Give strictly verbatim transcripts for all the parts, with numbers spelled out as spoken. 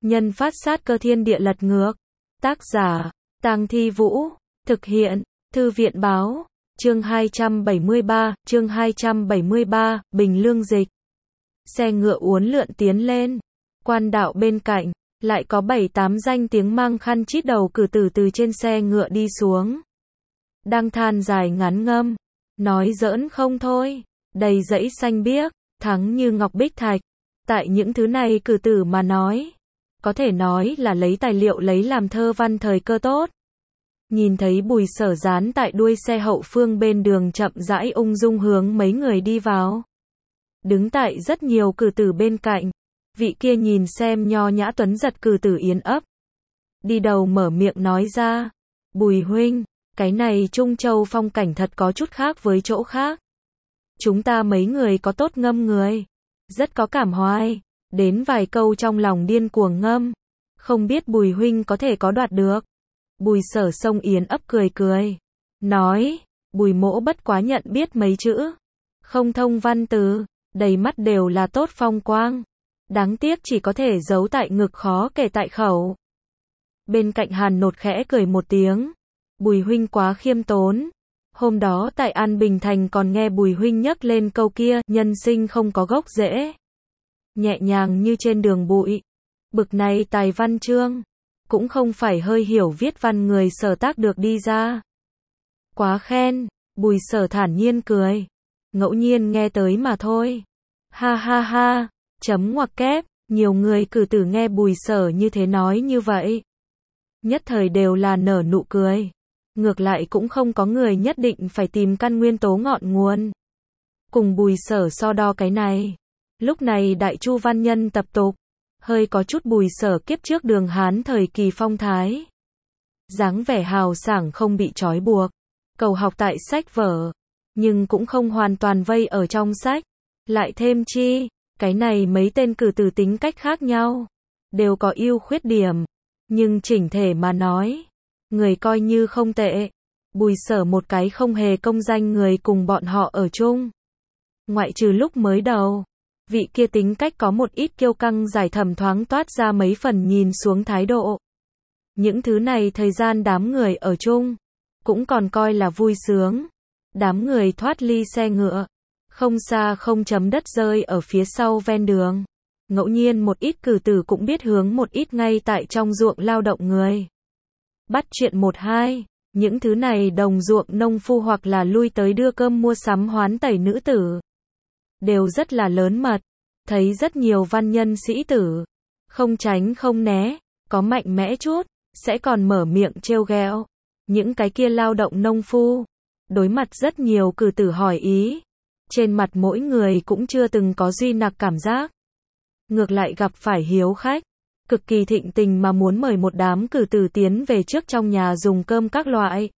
Nhân phát sát cơ thiên địa lật ngược. Tác giả, Tang Thi Vũ. Thực hiện, Thư viện báo. Chương hai trăm bảy mươi ba, chương hai trăm bảy mươi ba, Bình Lương Dịch. Xe ngựa uốn lượn tiến lên. Quan đạo bên cạnh, lại có bảy tám danh tiếng mang khăn chít đầu cử tử từ trên xe ngựa đi xuống. Đang than dài ngắn ngâm. Nói giỡn không thôi. Đầy dãy xanh biếc, thắng như ngọc bích thạch. Tại những thứ này cử tử mà nói. Có thể nói là lấy tài liệu lấy làm thơ văn thời cơ tốt. Nhìn thấy Bùi Sở dán tại đuôi xe hậu phương bên đường chậm rãi ung dung hướng mấy người đi vào. Đứng tại rất nhiều cử tử bên cạnh. Vị kia nhìn xem nho nhã tuấn giật cử tử Yến ấp. Đi đầu mở miệng nói ra. Bùi huynh, cái này Trung Châu phong cảnh thật có chút khác với chỗ khác. Chúng ta mấy người có tốt ngâm người. Rất có cảm hoài. Đến vài câu trong lòng điên cuồng ngâm. Không biết Bùi huynh có thể có đoạt được. Bùi Sở xông Yến ấp cười cười. Nói, Bùi mỗ bất quá nhận biết mấy chữ. Không thông văn từ, đầy mắt đều là tốt phong quang. Đáng tiếc chỉ có thể giấu tại ngực khó kể tại khẩu. Bên cạnh Hàn Nột khẽ cười một tiếng. Bùi huynh quá khiêm tốn. Hôm đó tại An Bình Thành còn nghe Bùi huynh nhắc lên câu kia, nhân sinh không có gốc rễ. Nhẹ nhàng như trên đường bụi. Bực này tài văn chương. Cũng không phải hơi hiểu viết văn người Sở tác được đi ra. Quá khen, Bùi Sở thản nhiên cười. Ngẫu nhiên nghe tới mà thôi. Ha ha ha, chấm ngoặc kép, nhiều người cử tử nghe Bùi Sở như thế nói như vậy. Nhất thời đều là nở nụ cười. Ngược lại cũng không có người nhất định phải tìm căn nguyên tố ngọn nguồn. Cùng Bùi Sở so đo cái này. Lúc này Đại Chu văn nhân tập tục. Hơi có chút Bùi Sở kiếp trước Đường Hán thời kỳ phong thái. Dáng vẻ hào sảng không bị trói buộc. Cầu học tại sách vở. Nhưng cũng không hoàn toàn vây ở trong sách. Lại thêm chi, cái này mấy tên cử tử tính cách khác nhau. Đều có ưu khuyết điểm. Nhưng chỉnh thể mà nói. Người coi như không tệ. Bùi Sở một cái không hề công danh người cùng bọn họ ở chung. Ngoại trừ lúc mới đầu. Vị kia tính cách có một ít kiêu căng giải thầm thoáng toát ra mấy phần nhìn xuống thái độ. Những thứ này thời gian đám người ở chung. Cũng còn coi là vui sướng. Đám người thoát ly xe ngựa. Không xa không chấm đất rơi ở phía sau ven đường. Ngẫu nhiên một ít cử tử cũng biết hướng một ít ngay tại trong ruộng lao động người. Bắt chuyện một hai. Những thứ này đồng ruộng nông phu hoặc là lui tới đưa cơm mua sắm hoán tẩy nữ tử. Đều rất là lớn mật. Thấy rất nhiều văn nhân sĩ tử. Không tránh không né. Có mạnh mẽ chút. Sẽ còn mở miệng trêu ghẹo. Những cái kia lao động nông phu. Đối mặt rất nhiều cử tử hỏi ý. Trên mặt mỗi người cũng chưa từng có duy nặc cảm giác. Ngược lại gặp phải hiếu khách. Cực kỳ thịnh tình mà muốn mời một đám cử tử tiến về trước trong nhà dùng cơm các loại.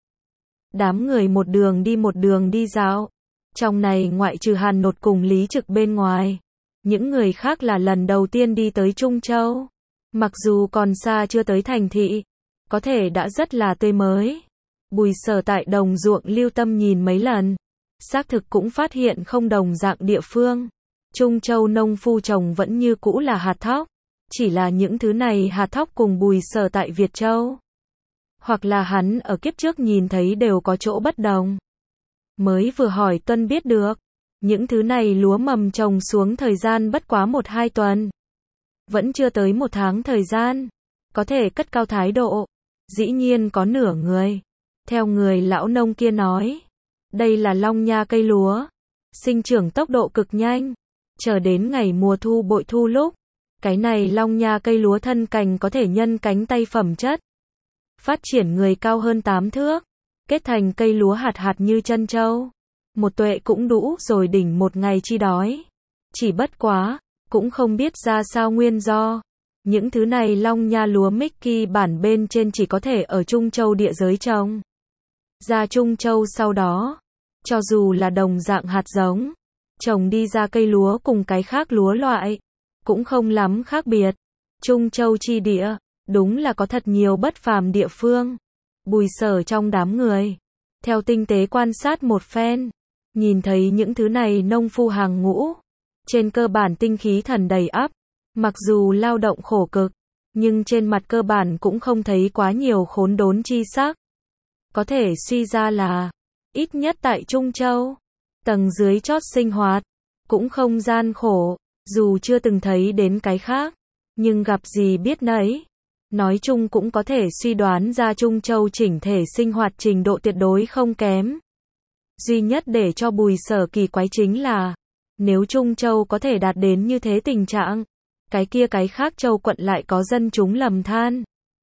Đám người một đường đi một đường đi dạo. Trong này ngoại trừ Hàn Nột cùng Lý Trực bên ngoài. Những người khác là lần đầu tiên đi tới Trung Châu. Mặc dù còn xa chưa tới thành thị. Có thể đã rất là tươi mới. Bùi Sở tại đồng ruộng lưu tâm nhìn mấy lần. Xác thực cũng phát hiện không đồng dạng địa phương. Trung Châu nông phu trồng vẫn như cũ là hạt thóc. Chỉ là những thứ này hạt thóc cùng Bùi Sở tại Việt Châu. Hoặc là hắn ở kiếp trước nhìn thấy đều có chỗ bất đồng. Mới vừa hỏi Tuân biết được. Những thứ này lúa mầm trồng xuống thời gian bất quá một hai tuần. Vẫn chưa tới một tháng thời gian. Có thể cất cao thái độ. Dĩ nhiên có nửa người. Theo người lão nông kia nói. Đây là long nha cây lúa. Sinh trưởng tốc độ cực nhanh. Chờ đến ngày mùa thu bội thu lúc. Cái này long nha cây lúa thân cành có thể nhân cánh tay phẩm chất. Phát triển người cao hơn tám thước. Kết thành cây lúa hạt hạt như chân trâu. Một tuệ cũng đủ rồi đỉnh một ngày chi đói. Chỉ bất quá, cũng không biết ra sao nguyên do. Những thứ này long nha lúa Mickey bản bên trên chỉ có thể ở Trung Châu địa giới trồng. Ra Trung Châu sau đó, cho dù là đồng dạng hạt giống, trồng đi ra cây lúa cùng cái khác lúa loại, cũng không lắm khác biệt. Trung Châu chi địa, đúng là có thật nhiều bất phàm địa phương. Bùi Sở trong đám người, theo tinh tế quan sát một phen, nhìn thấy những thứ này nông phu hàng ngũ, trên cơ bản tinh khí thần đầy ắp, mặc dù lao động khổ cực, nhưng trên mặt cơ bản cũng không thấy quá nhiều khốn đốn chi sắc. Có thể suy ra là, ít nhất tại Trung Châu, tầng dưới chót sinh hoạt, cũng không gian khổ, dù chưa từng thấy đến cái khác, nhưng gặp gì biết nấy. Nói chung cũng có thể suy đoán ra Trung Châu chỉnh thể sinh hoạt trình độ tuyệt đối không kém. Duy nhất để cho Bùi Sở kỳ quái chính là, nếu Trung Châu có thể đạt đến như thế tình trạng, cái kia cái khác châu quận lại có dân chúng lầm than,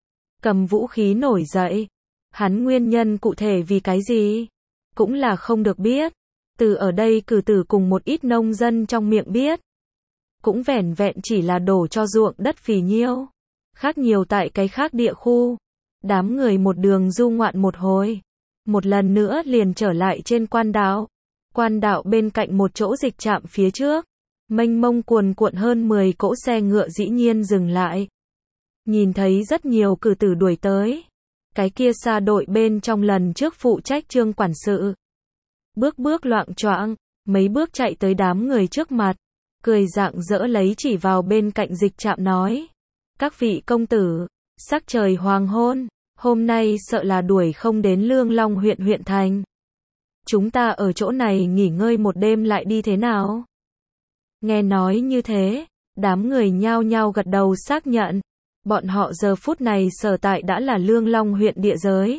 cầm vũ khí nổi dậy. Hắn nguyên nhân cụ thể vì cái gì? Cũng là không được biết. Từ ở đây cử tử cùng một ít nông dân trong miệng biết. Cũng vẻn vẹn chỉ là đổ cho ruộng đất phì nhiêu. Khác nhiều tại cái khác địa khu. Đám người một đường du ngoạn một hồi. Một lần nữa liền trở lại trên quan đạo. Quan đạo bên cạnh một chỗ dịch trạm phía trước. Mênh mông cuồn cuộn hơn mười cỗ xe ngựa dĩ nhiên dừng lại. Nhìn thấy rất nhiều cử tử đuổi tới. Cái kia xa đội bên trong lần trước phụ trách Trương quản sự. Bước bước loạng choạng, mấy bước chạy tới đám người trước mặt, cười rạng rỡ lấy chỉ vào bên cạnh dịch trạm nói. Các vị công tử, sắc trời hoàng hôn, hôm nay sợ là đuổi không đến Lương Long huyện huyện thành. Chúng ta ở chỗ này nghỉ ngơi một đêm lại đi thế nào? Nghe nói như thế, đám người nhao nhao gật đầu xác nhận. Bọn họ giờ phút này sở tại đã là Lương Long huyện địa giới.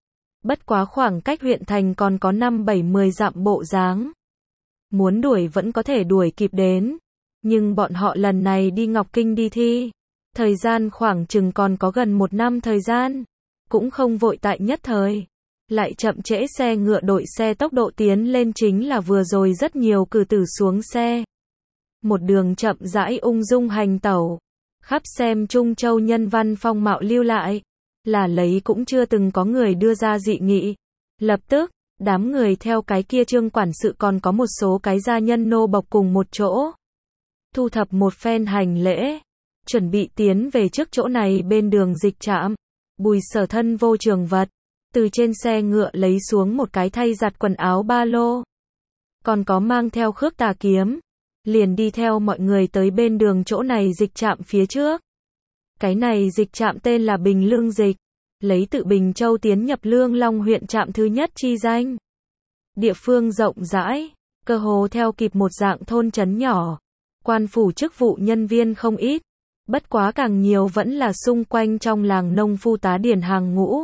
Bất quá khoảng cách huyện thành còn có năm bảy mươi dặm bộ dáng. Muốn đuổi vẫn có thể đuổi kịp đến. Nhưng bọn họ lần này đi Ngọc Kinh đi thi. Thời gian khoảng chừng còn có gần một năm thời gian. Cũng không vội tại nhất thời. Lại chậm trễ xe ngựa đội xe tốc độ tiến lên chính là vừa rồi rất nhiều cử tử xuống xe. Một đường chậm rãi ung dung hành tẩu. Khắp xem Trung Châu nhân văn phong mạo lưu lại, là lấy cũng chưa từng có người đưa ra dị nghị. Lập tức, đám người theo cái kia Trương quản sự còn có một số cái gia nhân nô bộc cùng một chỗ. Thu thập một phen hành lễ, chuẩn bị tiến về trước chỗ này bên đường dịch trạm. Bùi Sở thân vô trường vật, từ trên xe ngựa lấy xuống một cái thay giặt quần áo ba lô. Còn có mang theo khước tà kiếm. Liền đi theo mọi người tới bên đường chỗ này dịch trạm phía trước. Cái này dịch trạm tên là Bình Lương Dịch, lấy tự Bình Châu tiến nhập Lương Long huyện trạm thứ nhất chi danh. Địa phương rộng rãi, cơ hồ theo kịp một dạng thôn trấn nhỏ. Quan phủ chức vụ nhân viên không ít, bất quá càng nhiều vẫn là xung quanh trong làng nông phu tá điển hàng ngũ.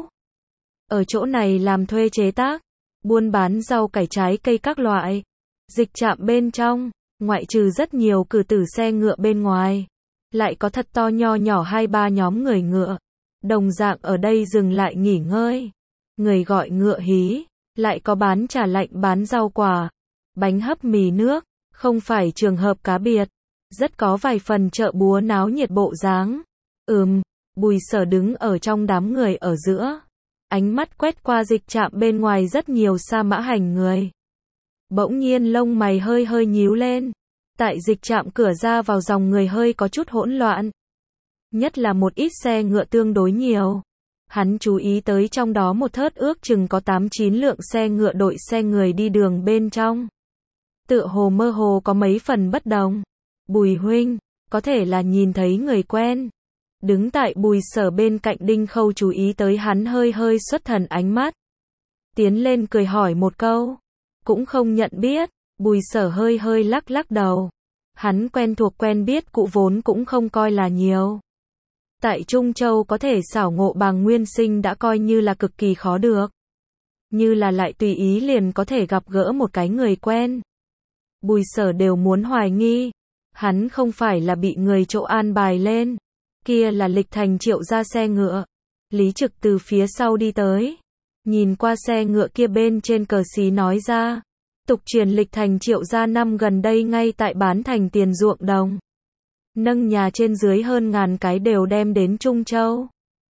Ở chỗ này làm thuê chế tác, buôn bán rau cải trái cây các loại. Dịch trạm bên trong, ngoại trừ rất nhiều cử tử xe ngựa bên ngoài, lại có thật to nho nhỏ hai ba nhóm người ngựa, đồng dạng ở đây dừng lại nghỉ ngơi. Người gọi ngựa hí, lại có bán trà lạnh bán rau quả, bánh hấp mì nước, không phải trường hợp cá biệt, rất có vài phần chợ búa náo nhiệt bộ dáng. Ừm, Bùi Sở đứng ở trong đám người ở giữa, ánh mắt quét qua dịch trạm bên ngoài rất nhiều sa mã hành người. Bỗng nhiên lông mày hơi hơi nhíu lên. Tại dịch trạm cửa ra vào dòng người hơi có chút hỗn loạn. Nhất là một ít xe ngựa tương đối nhiều. Hắn chú ý tới trong đó một thớt ước chừng có tám chín lượng xe ngựa đội xe người đi đường bên trong. Tựa hồ mơ hồ có mấy phần bất đồng. Bùi huynh, có thể là nhìn thấy người quen. Đứng tại Bùi Sở bên cạnh Đinh Khâu chú ý tới hắn hơi hơi xuất thần ánh mắt. Tiến lên cười hỏi một câu. Cũng không nhận biết. Bùi Sở hơi hơi lắc lắc đầu. Hắn quen thuộc quen biết cụ vốn cũng không coi là nhiều. Tại Trung Châu có thể xảo ngộ bằng nguyên sinh đã coi như là cực kỳ khó được. Như là lại tùy ý liền có thể gặp gỡ một cái người quen. Bùi Sở đều muốn hoài nghi. Hắn không phải là bị người chỗ an bài lên. Kia là Lịch Thành Triệu ra xe ngựa. Lý Trực từ phía sau đi tới. Nhìn qua xe ngựa kia bên trên cờ xí nói ra. Tục truyền Lịch Thành Triệu gia năm gần đây ngay tại bán thành tiền ruộng đồng. Nâng nhà trên dưới hơn ngàn cái đều đem đến Trung Châu.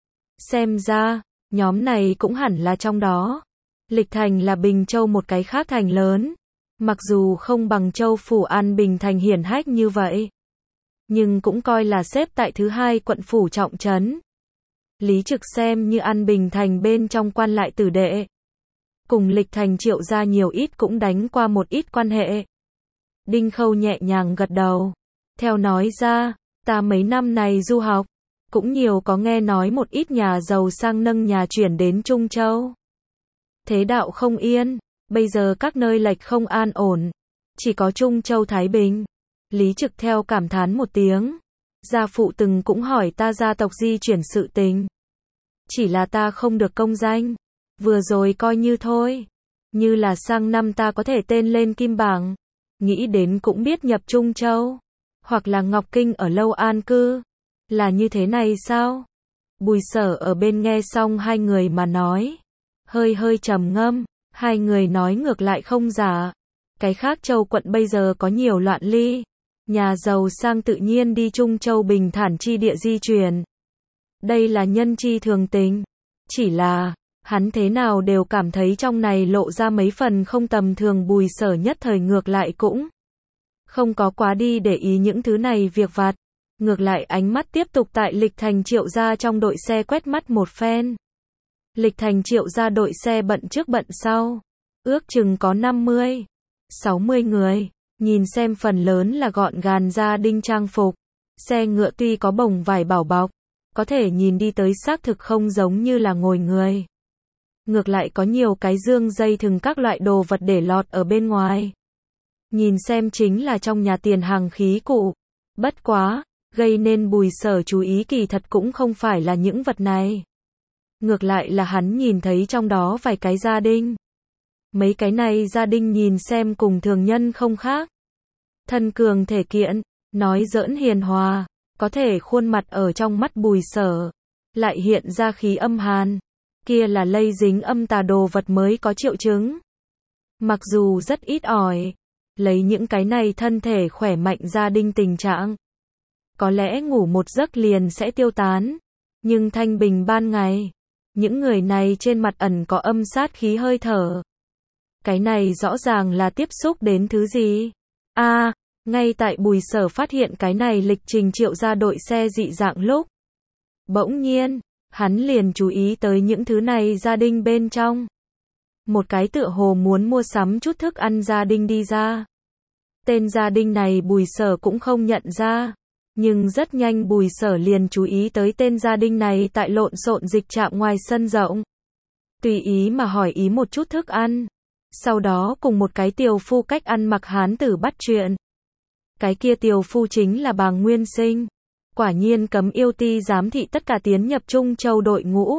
Xem ra, nhóm này cũng hẳn là trong đó. Lịch Thành là Bình Châu một cái khác thành lớn. Mặc dù không bằng Châu phủ An Bình thành hiển hách như vậy. Nhưng cũng coi là xếp tại thứ hai quận phủ trọng trấn. Lý Trực xem như An Bình thành bên trong quan lại tử đệ. Cùng Lịch Thành Triệu gia nhiều ít cũng đánh qua một ít quan hệ. Đinh Khâu nhẹ nhàng gật đầu. Theo nói ra, ta mấy năm này du học, Cũng nhiều có nghe nói một ít nhà giàu sang nâng nhà chuyển đến Trung Châu. Thế đạo không yên, bây giờ các nơi lệch không an ổn, chỉ có Trung Châu Thái Bình. Lý Trực theo cảm thán một tiếng. Gia phụ từng cũng hỏi ta gia tộc di chuyển sự tình. Chỉ là ta không được công danh. Vừa rồi coi như thôi. Như là sang năm ta có thể tên lên kim bảng. Nghĩ đến cũng biết nhập Trung Châu. Hoặc là Ngọc Kinh ở Lâu An cư. Là như thế này sao? Bùi Sở ở bên nghe xong hai người mà nói. Hơi hơi trầm ngâm. Hai người nói ngược lại không giả. Cái khác châu quận bây giờ có nhiều loạn ly. Nhà giàu sang tự nhiên đi Trung Châu bình thản chi địa di chuyển. Đây là nhân chi thường tình. Chỉ là, hắn thế nào đều cảm thấy trong này lộ ra mấy phần không tầm thường. Bùi Sở nhất thời ngược lại cũng không có quá đi để ý những thứ này việc vặt. Ngược lại ánh mắt tiếp tục tại Lịch Thành Triệu gia trong đội xe quét mắt một phen. Lịch Thành Triệu gia đội xe bận trước bận sau. Ước chừng có năm mươi, sáu mươi người. Nhìn xem phần lớn là gọn gàng gia đình trang phục. Xe ngựa tuy có bồng vải bảo bọc, có thể nhìn đi tới xác thực không giống như là ngồi người. Ngược lại có nhiều cái dương dây thừng các loại đồ vật để lọt ở bên ngoài. Nhìn xem chính là trong nhà tiền hàng khí cụ. Bất quá, gây nên Bùi Sở chú ý kỳ thật cũng không phải là những vật này. Ngược lại là hắn nhìn thấy trong đó vài cái gia đình. Mấy cái này gia đình nhìn xem cùng thường nhân không khác. Thân cường thể kiện, nói giỡn hiền hòa, có thể khuôn mặt ở trong mắt Bùi Sở, lại hiện ra khí âm hàn. Kia là lây dính âm tà đồ vật mới có triệu chứng. Mặc dù rất ít ỏi, lấy những cái này thân thể khỏe mạnh gia đình tình trạng. Có lẽ ngủ một giấc liền sẽ tiêu tán. Nhưng thanh bình ban ngày, những người này trên mặt ẩn có âm sát khí hơi thở. Cái này rõ ràng là tiếp xúc đến thứ gì? A, à, ngay tại Bùi Sở phát hiện cái này Lịch Trình Triệu ra đội xe dị dạng lúc. Bỗng nhiên, hắn liền chú ý tới những thứ này gia đình bên trong. Một cái tựa hồ muốn mua sắm chút thức ăn gia đình đi ra. Tên gia đình này Bùi Sở cũng không nhận ra. Nhưng rất nhanh Bùi Sở liền chú ý tới tên gia đình này tại lộn xộn dịch trạm ngoài sân rộng. Tùy ý mà hỏi ý một chút thức ăn. Sau đó cùng một cái tiều phu cách ăn mặc hán tử bắt chuyện. Cái kia tiều phu chính là Bàng Nguyên Sinh. Quả nhiên cấm yêu ti giám thị tất cả tiến nhập Trung Châu đội ngũ.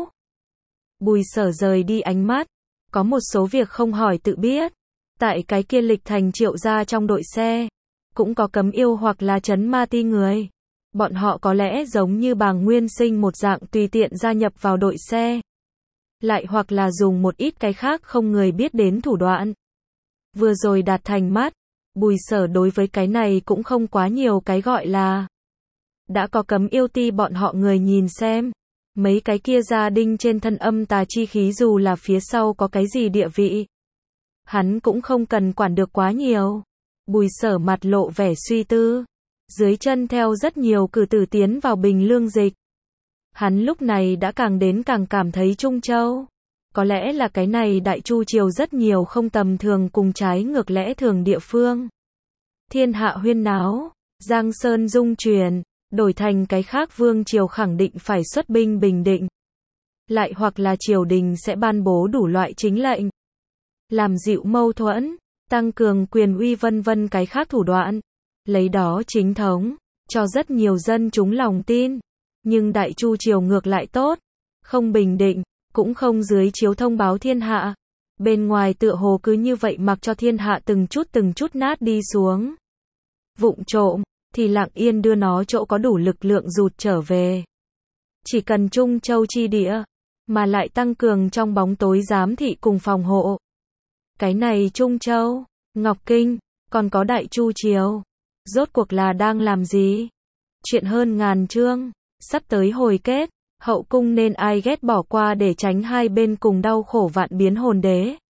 Bùi Sở rời đi ánh mắt. Có một số việc không hỏi tự biết. Tại cái kia Lịch Thành Triệu gia trong đội xe. Cũng có cấm yêu hoặc là trấn ma ti người. Bọn họ có lẽ giống như Bàng Nguyên Sinh một dạng tùy tiện gia nhập vào đội xe. Lại hoặc là dùng một ít cái khác không người biết đến thủ đoạn. Vừa rồi đạt thành mắt. Bùi Sở đối với cái này cũng không quá nhiều cái gọi là. Đã có cấm yêu ti bọn họ người nhìn xem. Mấy cái kia gia đình trên thân âm tà chi khí dù là phía sau có cái gì địa vị. Hắn cũng không cần quản được quá nhiều. Bùi Sở mặt lộ vẻ suy tư. Dưới chân theo rất nhiều cử tử tiến vào Bình Lương Dịch. Hắn lúc này đã càng đến càng cảm thấy Trung Châu. Có lẽ là cái này Đại Chu Triều rất nhiều không tầm thường cùng trái ngược lẽ thường địa phương. Thiên hạ huyên náo, Giang Sơn dung truyền, đổi thành cái khác vương triều khẳng định phải xuất binh bình định. Lại hoặc là triều đình sẽ ban bố đủ loại chính lệnh. Làm dịu mâu thuẫn, tăng cường quyền uy vân vân cái khác thủ đoạn. Lấy đó chính thống, cho rất nhiều dân chúng lòng tin. Nhưng Đại Chu Triều ngược lại tốt, không bình định, cũng không dưới chiếu thông báo thiên hạ. Bên ngoài tựa hồ cứ như vậy mặc cho thiên hạ từng chút từng chút nát đi xuống. Vụng trộm, thì lặng yên đưa nó chỗ có đủ lực lượng rụt trở về. Chỉ cần Trung Châu chi địa, mà lại tăng cường trong bóng tối giám thị cùng phòng hộ. Cái này Trung Châu, Ngọc Kinh, còn có Đại Chu Triều. Rốt cuộc là đang làm gì? Chuyện hơn ngàn chương, sắp tới hồi kết, hậu cung nên ai ghét bỏ qua để tránh hai bên cùng đau khổ vạn biến hồn đế.